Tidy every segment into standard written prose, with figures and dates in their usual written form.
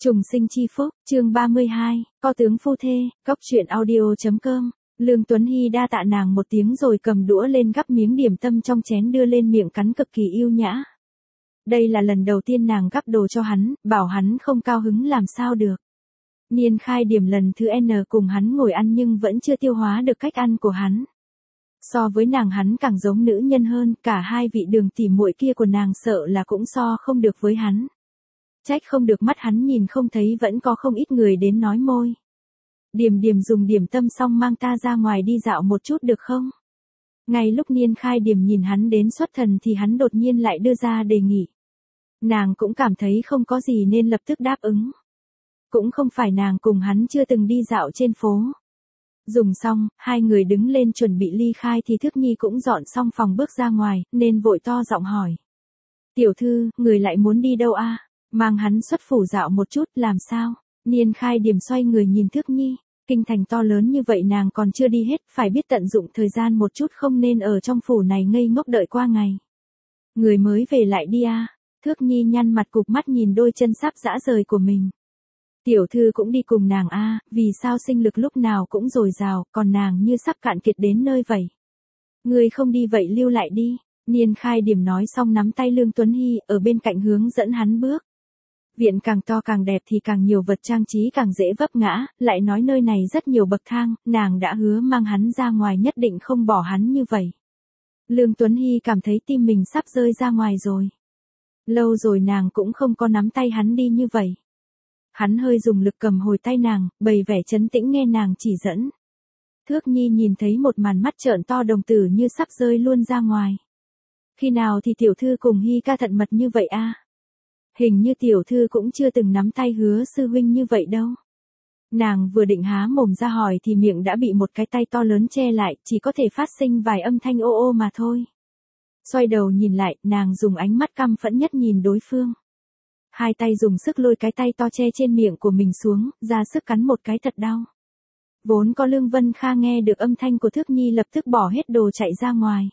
Trùng sinh chi phúc, chương 32, có tướng phu thê, cóc truyện audio.com. Lương Tuấn Hy đa tạ nàng một tiếng rồi cầm đũa lên gắp miếng điểm tâm trong chén đưa lên miệng cắn cực kỳ yêu nhã. Đây là lần đầu tiên nàng gắp đồ cho hắn, bảo hắn không cao hứng làm sao được. Niên Khai điểm lần thứ N cùng hắn ngồi ăn nhưng vẫn chưa tiêu hóa được cách ăn của hắn. So với nàng hắn càng giống nữ nhân hơn, cả hai vị đường tỉ muội kia của nàng sợ là cũng so không được với hắn. Trách không được mắt hắn nhìn không thấy vẫn có không ít người đến nói môi. Điểm dùng điểm tâm xong mang ta ra ngoài đi dạo một chút được không? Ngay lúc Niên Khai điểm nhìn hắn đến xuất thần thì hắn đột nhiên lại đưa ra đề nghị. Nàng cũng cảm thấy không có gì nên lập tức đáp ứng. Cũng không phải nàng cùng hắn chưa từng đi dạo trên phố. Dùng xong, hai người đứng lên chuẩn bị ly khai thì Thức Nhi cũng dọn xong phòng bước ra ngoài, nên vội to giọng hỏi. Tiểu thư, người lại muốn đi đâu a? Mang hắn xuất phủ dạo một chút, làm sao? Niên Khai điểm xoay người nhìn Thức Nhi, kinh thành to lớn như vậy nàng còn chưa đi hết, phải biết tận dụng thời gian một chút không nên ở trong phủ này ngây ngốc đợi qua ngày. Người mới về lại đi a. Thức Nhi nhăn mặt cục mắt nhìn đôi chân sắp rã rời của mình. Tiểu thư cũng đi cùng nàng a, vì sao sinh lực lúc nào cũng dồi dào, còn nàng như sắp cạn kiệt đến nơi vậy. Người không đi vậy lưu lại đi. Niên Khai điểm nói xong nắm tay Lương Tuấn Hy ở bên cạnh hướng dẫn hắn bước. Viện càng to càng đẹp thì càng nhiều vật trang trí càng dễ vấp ngã, lại nói nơi này rất nhiều bậc thang, nàng đã hứa mang hắn ra ngoài nhất định không bỏ hắn như vậy. Lương Tuấn Hy cảm thấy tim mình sắp rơi ra ngoài rồi. Lâu rồi nàng cũng không có nắm tay hắn đi như vậy. Hắn hơi dùng lực cầm hồi tay nàng, bày vẻ trấn tĩnh nghe nàng chỉ dẫn. Thước Nhi nhìn thấy một màn mắt trợn to đồng tử như sắp rơi luôn ra ngoài. Khi nào thì tiểu thư cùng Hy ca thận mật như vậy a? Hình như tiểu thư cũng chưa từng nắm tay Hứa sư huynh như vậy đâu. Nàng vừa định há mồm ra hỏi thì miệng đã bị một cái tay to lớn che lại, chỉ có thể phát sinh vài âm thanh ô ô mà thôi. Xoay đầu nhìn lại, nàng dùng ánh mắt căm phẫn nhất nhìn đối phương. Hai tay dùng sức lôi cái tay to che trên miệng của mình xuống, ra sức cắn một cái thật đau. Vốn có Lương Vân Kha nghe được âm thanh của Thức Nhi lập tức bỏ hết đồ chạy ra ngoài.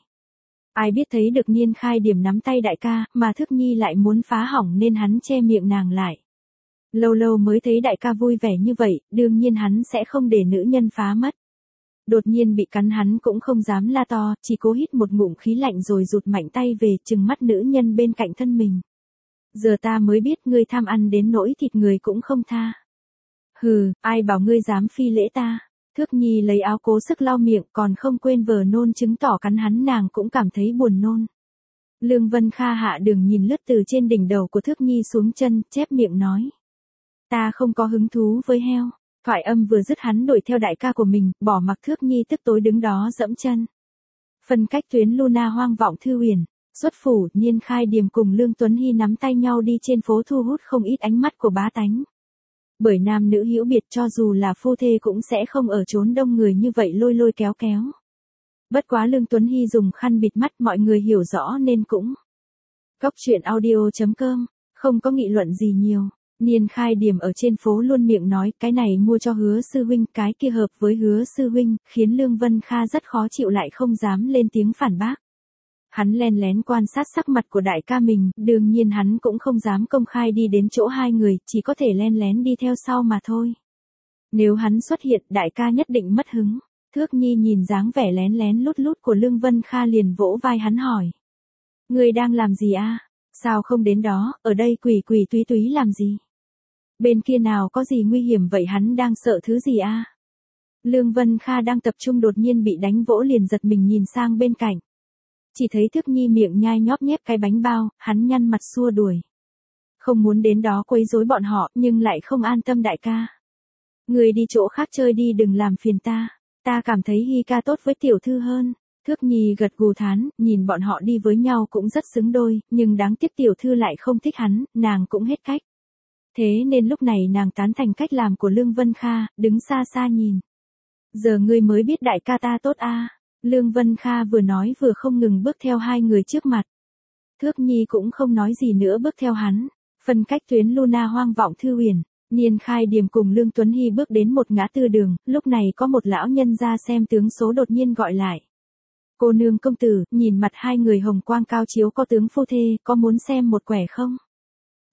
Ai biết thấy được Niên Khai điểm nắm tay đại ca, mà Thức Nhi lại muốn phá hỏng nên hắn che miệng nàng lại. Lâu lâu mới thấy đại ca vui vẻ như vậy, đương nhiên hắn sẽ không để nữ nhân phá mất. Đột nhiên bị cắn hắn cũng không dám la to, chỉ cố hít một ngụm khí lạnh rồi rụt mạnh tay về trừng mắt nữ nhân bên cạnh thân mình. Giờ ta mới biết ngươi tham ăn đến nỗi thịt người cũng không tha. Hừ, ai bảo ngươi dám phi lễ ta. Thước Nhi lấy áo cố sức lau miệng còn không quên vờ nôn chứng tỏ cắn hắn nàng cũng cảm thấy buồn nôn. Lương Vân Kha hạ đường nhìn lướt từ trên đỉnh đầu của Thước Nhi xuống chân, chép miệng nói. Ta không có hứng thú với heo. Thoại âm vừa dứt hắn đuổi theo đại ca của mình, bỏ mặc Thước Nhi tức tối đứng đó dẫm chân. Phân cách tuyến Luna hoang vọng thư huyền. Xuất phủ, Niên Khai điểm cùng Lương Tuấn Hy nắm tay nhau đi trên phố thu hút không ít ánh mắt của bá tánh. Bởi nam nữ hữu biệt cho dù là phu thê cũng sẽ không ở chốn đông người như vậy lôi lôi kéo kéo. Bất quá Lương Tuấn Hy dùng khăn bịt mắt mọi người hiểu rõ nên cũng. Cóc truyện audio.com, không có nghị luận gì nhiều. Niên Khai điểm ở trên phố luôn miệng nói cái này mua cho Hứa sư huynh, cái kia hợp với Hứa sư huynh, khiến Lương Vân Kha rất khó chịu lại không dám lên tiếng phản bác. Hắn len lén quan sát sắc mặt của đại ca mình, đương nhiên hắn cũng không dám công khai đi đến chỗ hai người, chỉ có thể len lén đi theo sau mà thôi. Nếu hắn xuất hiện, đại ca nhất định mất hứng. Thước Nhi nhìn dáng vẻ lén lén lút lút của Lương Vân Kha liền vỗ vai hắn hỏi. Ngươi đang làm gì a? Sao không đến đó, ở đây quỷ quỷ túy túy làm gì? Bên kia nào có gì nguy hiểm vậy, hắn đang sợ thứ gì a? Lương Vân Kha đang tập trung đột nhiên bị đánh vỗ liền giật mình nhìn sang bên cạnh. Chỉ thấy Thức Nhi miệng nhai nhóp nhép cái bánh bao, hắn nhăn mặt xua đuổi. Không muốn đến đó quấy rối bọn họ, nhưng lại không an tâm đại ca. Người đi chỗ khác chơi đi, đừng làm phiền ta. Ta cảm thấy Hy ca tốt với tiểu thư hơn. Thức Nhi gật gù thán, nhìn bọn họ đi với nhau cũng rất xứng đôi, nhưng đáng tiếc tiểu thư lại không thích hắn, nàng cũng hết cách. Thế nên lúc này nàng tán thành cách làm của Lương Vân Kha, đứng xa xa nhìn. Giờ ngươi mới biết đại ca ta tốt a. Lương Vân Kha vừa nói vừa không ngừng bước theo hai người trước mặt. Thước Nhi cũng không nói gì nữa bước theo hắn. Phân cách tuyến Luna hoang vọng thư huyền. Niên Khai điểm cùng Lương Tuấn Hy bước đến một ngã tư đường, lúc này có một lão nhân ra xem tướng số đột nhiên gọi lại. Cô nương công tử, nhìn mặt hai người hồng quang cao chiếu có tướng phu thê, có muốn xem một quẻ không?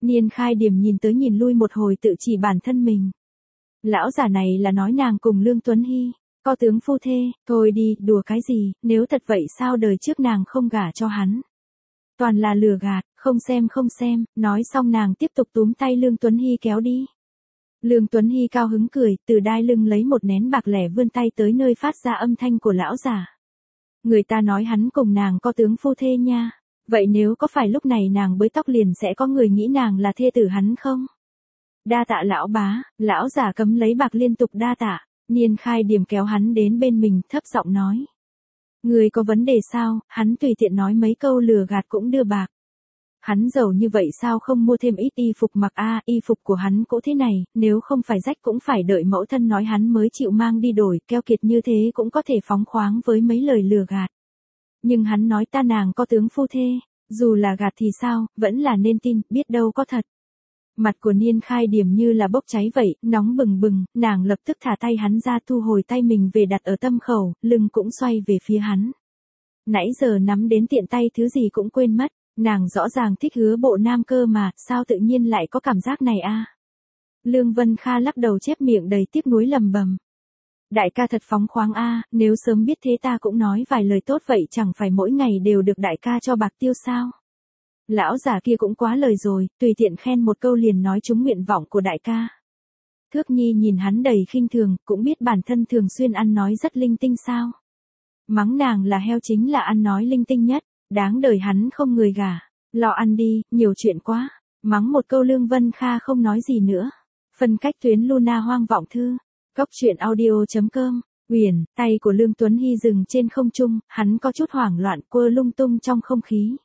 Niên Khai Điểm nhìn tới nhìn lui một hồi tự chỉ bản thân mình. Lão giả này là nói nàng cùng Lương Tuấn Hy, có tướng phu thê, thôi đi, đùa cái gì, nếu thật vậy sao đời trước nàng không gả cho hắn. Toàn là lừa gạt, không xem, nói xong nàng tiếp tục túm tay Lương Tuấn Hy kéo đi. Lương Tuấn Hy cao hứng cười, từ đai lưng lấy một nén bạc lẻ vươn tay tới nơi phát ra âm thanh của lão giả. Người ta nói hắn cùng nàng có tướng phu thê nha, vậy nếu có phải lúc này nàng bới tóc liền sẽ có người nghĩ nàng là thê tử hắn không? Đa tạ lão bá, lão giả cấm lấy bạc liên tục đa tạ, Niên Khai Điểm kéo hắn đến bên mình thấp giọng nói. Người có vấn đề sao, hắn tùy tiện nói mấy câu lừa gạt cũng đưa bạc. Hắn giàu như vậy sao không mua thêm ít y phục mặc y phục của hắn cũ thế này, nếu không phải rách cũng phải đợi mẫu thân nói hắn mới chịu mang đi đổi, keo kiệt như thế cũng có thể phóng khoáng với mấy lời lừa gạt. Nhưng hắn nói ta nàng có tướng phu thê, dù là gạt thì sao, vẫn là nên tin, biết đâu có thật. Mặt của Niên Khai Điểm như là bốc cháy vậy, nóng bừng bừng, nàng lập tức thả tay hắn ra thu hồi tay mình về đặt ở tâm khẩu, lưng cũng xoay về phía hắn. Nãy giờ nắm đến tiện tay thứ gì cũng quên mất, nàng rõ ràng thích Hứa Bộ Nam cơ mà, sao tự nhiên lại có cảm giác này a? Lương Vân Kha lắc đầu chép miệng đầy tiếc nuối lầm bầm. Đại ca thật phóng khoáng nếu sớm biết thế ta cũng nói vài lời tốt vậy chẳng phải mỗi ngày đều được đại ca cho bạc tiêu sao? Lão già kia cũng quá lời rồi, tùy tiện khen một câu liền nói trúng nguyện vọng của đại ca. Thước Nhi nhìn hắn đầy khinh thường, cũng biết bản thân thường xuyên ăn nói rất linh tinh sao. Mắng nàng là heo chính là ăn nói linh tinh nhất, đáng đời hắn không người gả, lo ăn đi, nhiều chuyện quá. Mắng một câu Lương Vân Kha không nói gì nữa. Phân cách tuyến Luna hoang vọng thư. Cốc truyện audio.com. Uyển, tay của Lương Tuấn Hy dừng trên không trung, hắn có chút hoảng loạn quơ lung tung trong không khí.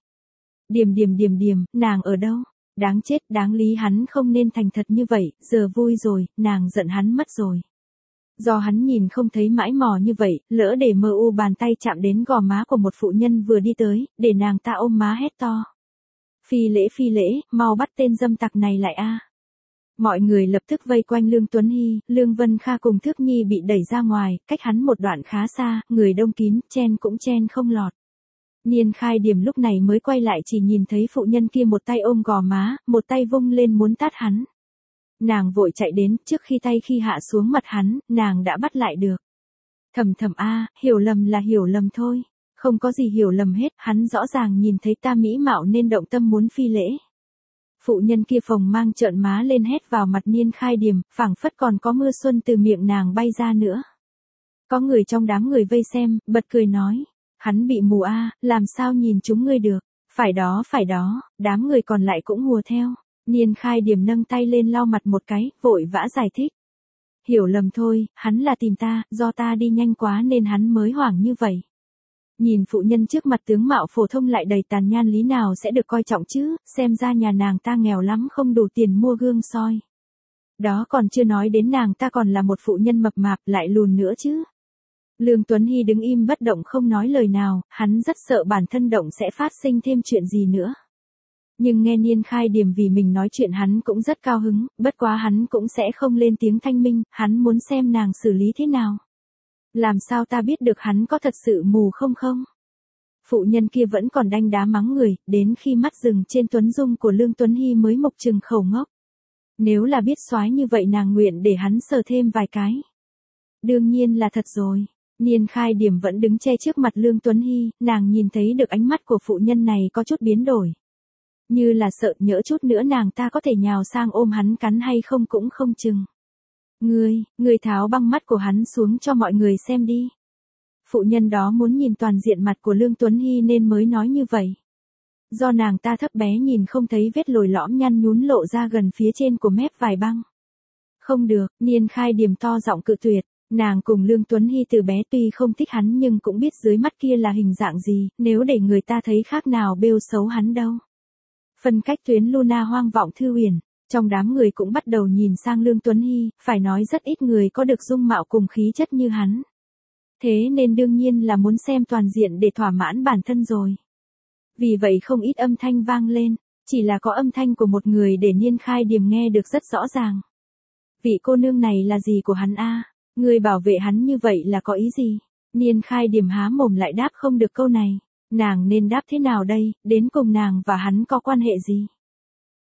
Điềm, nàng ở đâu? Đáng chết, đáng lý hắn không nên thành thật như vậy, giờ vui rồi, nàng giận hắn mất rồi. Do hắn nhìn không thấy mãi mò như vậy, lỡ để mơ u bàn tay chạm đến gò má của một phụ nhân vừa đi tới, để nàng ta ôm má hét to. Phi lễ, mau bắt tên dâm tặc này lại Mọi người lập tức vây quanh Lương Tuấn Hy, Lương Vân Kha cùng Thước Nhi bị đẩy ra ngoài, cách hắn một đoạn khá xa, người đông kín, chen cũng chen không lọt. Niên Khai Điểm lúc này mới quay lại chỉ nhìn thấy phụ nhân kia một tay ôm gò má, một tay vung lên muốn tát hắn. Nàng vội chạy đến, trước khi tay khi hạ xuống mặt hắn, nàng đã bắt lại được. Thầm hiểu lầm là hiểu lầm thôi. Không có gì hiểu lầm hết, hắn rõ ràng nhìn thấy ta mỹ mạo nên động tâm muốn phi lễ. Phụ nhân kia phồng mang trợn má lên hét vào mặt Niên Khai Điểm, phảng phất còn có mưa xuân từ miệng nàng bay ra nữa. Có người trong đám người vây xem, bật cười nói. Hắn bị mù làm sao nhìn chúng ngươi được. Phải đó, đám người còn lại cũng hùa theo. Niên Khai Điểm nâng tay lên lau mặt một cái, vội vã giải thích. Hiểu lầm thôi, hắn là tìm ta, do ta đi nhanh quá nên hắn mới hoảng như vậy. Nhìn phụ nhân trước mặt tướng mạo phổ thông lại đầy tàn nhan lý nào sẽ được coi trọng chứ, xem ra nhà nàng ta nghèo lắm không đủ tiền mua gương soi. Đó còn chưa nói đến nàng ta còn là một phụ nhân mập mạp lại lùn nữa chứ. Lương Tuấn Hy đứng im bất động không nói lời nào, hắn rất sợ bản thân động sẽ phát sinh thêm chuyện gì nữa. Nhưng nghe Niên Khai Điểm vì mình nói chuyện hắn cũng rất cao hứng, bất quá hắn cũng sẽ không lên tiếng thanh minh, hắn muốn xem nàng xử lý thế nào. Làm sao ta biết được hắn có thật sự mù không? Phụ nhân kia vẫn còn đanh đá mắng người, đến khi mắt dừng trên tuấn dung của Lương Tuấn Hy mới mộc trừng khẩu ngốc. Nếu là biết soái như vậy nàng nguyện để hắn sờ thêm vài cái. Đương nhiên là thật rồi. Niên Khai Điểm vẫn đứng che trước mặt Lương Tuấn Hy, nàng nhìn thấy được ánh mắt của phụ nhân này có chút biến đổi. Như là sợ nhỡ chút nữa nàng ta có thể nhào sang ôm hắn cắn hay không cũng không chừng. Ngươi tháo băng mắt của hắn xuống cho mọi người xem đi. Phụ nhân đó muốn nhìn toàn diện mặt của Lương Tuấn Hy nên mới nói như vậy. Do nàng ta thấp bé nhìn không thấy vết lồi lõm nhăn nhún lộ ra gần phía trên của mép vải băng. Không được, Niên Khai Điểm to giọng cự tuyệt. Nàng cùng Lương Tuấn Hy từ bé tuy không thích hắn nhưng cũng biết dưới mắt kia là hình dạng gì, nếu để người ta thấy khác nào bêu xấu hắn đâu. Phân cách tuyến Luna hoang vọng thư Uyển, trong đám người cũng bắt đầu nhìn sang Lương Tuấn Hy, phải nói rất ít người có được dung mạo cùng khí chất như hắn. Thế nên đương nhiên là muốn xem toàn diện để thỏa mãn bản thân rồi. Vì vậy không ít âm thanh vang lên, chỉ là có âm thanh của một người để Niên Khai Điểm nghe được rất rõ ràng. Vị cô nương này là gì của hắn Người bảo vệ hắn như vậy là có ý gì? Niên Khai Điểm há mồm lại đáp không được câu này. Nàng nên đáp thế nào đây, đến cùng nàng và hắn có quan hệ gì?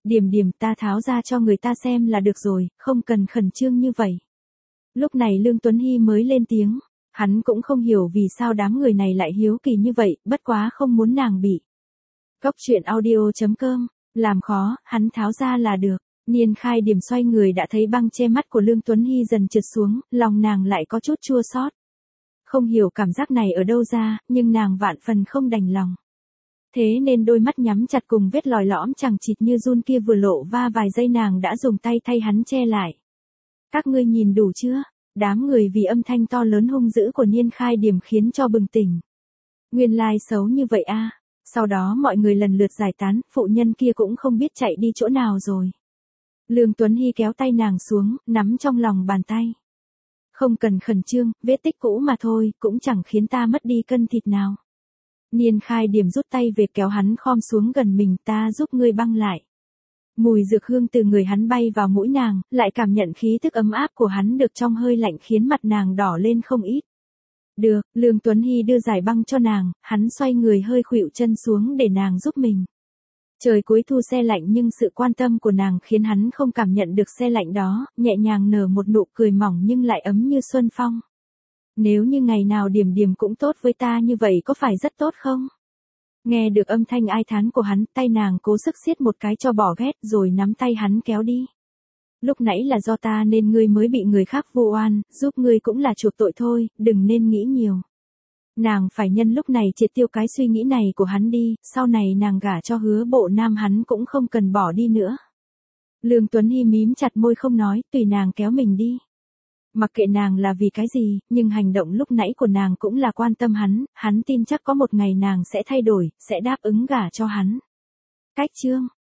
Điểm điểm, ta tháo ra cho người ta xem là được rồi, không cần khẩn trương như vậy. Lúc này Lương Tuấn Hy mới lên tiếng. Hắn cũng không hiểu vì sao đám người này lại hiếu kỳ như vậy, bất quá không muốn nàng bị. Cốc truyện audio.com, làm khó, hắn tháo ra là được. Niên Khai Điểm xoay người đã thấy băng che mắt của Lương Tuấn Hy dần trượt xuống, lòng nàng lại có chút chua xót. Không hiểu cảm giác này ở đâu ra, nhưng nàng vạn phần không đành lòng. Thế nên đôi mắt nhắm chặt cùng vết lòi lõm chẳng chịt như giun kia vừa lộ va vài giây nàng đã dùng tay thay hắn che lại. Các ngươi nhìn đủ chưa? Đám người vì âm thanh to lớn hung dữ của Niên Khai Điểm khiến cho bừng tỉnh. Nguyên lai xấu như vậy a. Sau đó mọi người lần lượt giải tán, phụ nhân kia cũng không biết chạy đi chỗ nào rồi. Lương Tuấn Hy kéo tay nàng xuống, nắm trong lòng bàn tay. Không cần khẩn trương, vết tích cũ mà thôi, cũng chẳng khiến ta mất đi cân thịt nào. Niên Khai Điểm rút tay về kéo hắn khom xuống gần mình, ta giúp ngươi băng lại. Mùi dược hương từ người hắn bay vào mũi nàng, lại cảm nhận khí thức ấm áp của hắn được trong hơi lạnh khiến mặt nàng đỏ lên không ít. Được, Lương Tuấn Hy đưa giải băng cho nàng, hắn xoay người hơi khuỵu chân xuống để nàng giúp mình. Trời cuối thu se lạnh nhưng sự quan tâm của nàng khiến hắn không cảm nhận được se lạnh đó, nhẹ nhàng nở một nụ cười mỏng nhưng lại ấm như xuân phong. Nếu như ngày nào Điểm Điểm cũng tốt với ta như vậy có phải rất tốt không? Nghe được âm thanh ai thán của hắn, tay nàng cố sức siết một cái cho bỏ ghét rồi nắm tay hắn kéo đi. Lúc nãy là do ta nên ngươi mới bị người khác vu oan, giúp ngươi cũng là chuộc tội thôi, đừng nên nghĩ nhiều. Nàng phải nhân lúc này triệt tiêu cái suy nghĩ này của hắn đi, sau này nàng gả cho Hứa Bộ Nam hắn cũng không cần bỏ đi nữa. Lương Tuấn Hy mím chặt môi không nói, tùy nàng kéo mình đi. Mặc kệ nàng là vì cái gì, nhưng hành động lúc nãy của nàng cũng là quan tâm hắn tin chắc có một ngày nàng sẽ thay đổi, sẽ đáp ứng gả cho hắn. Cách chương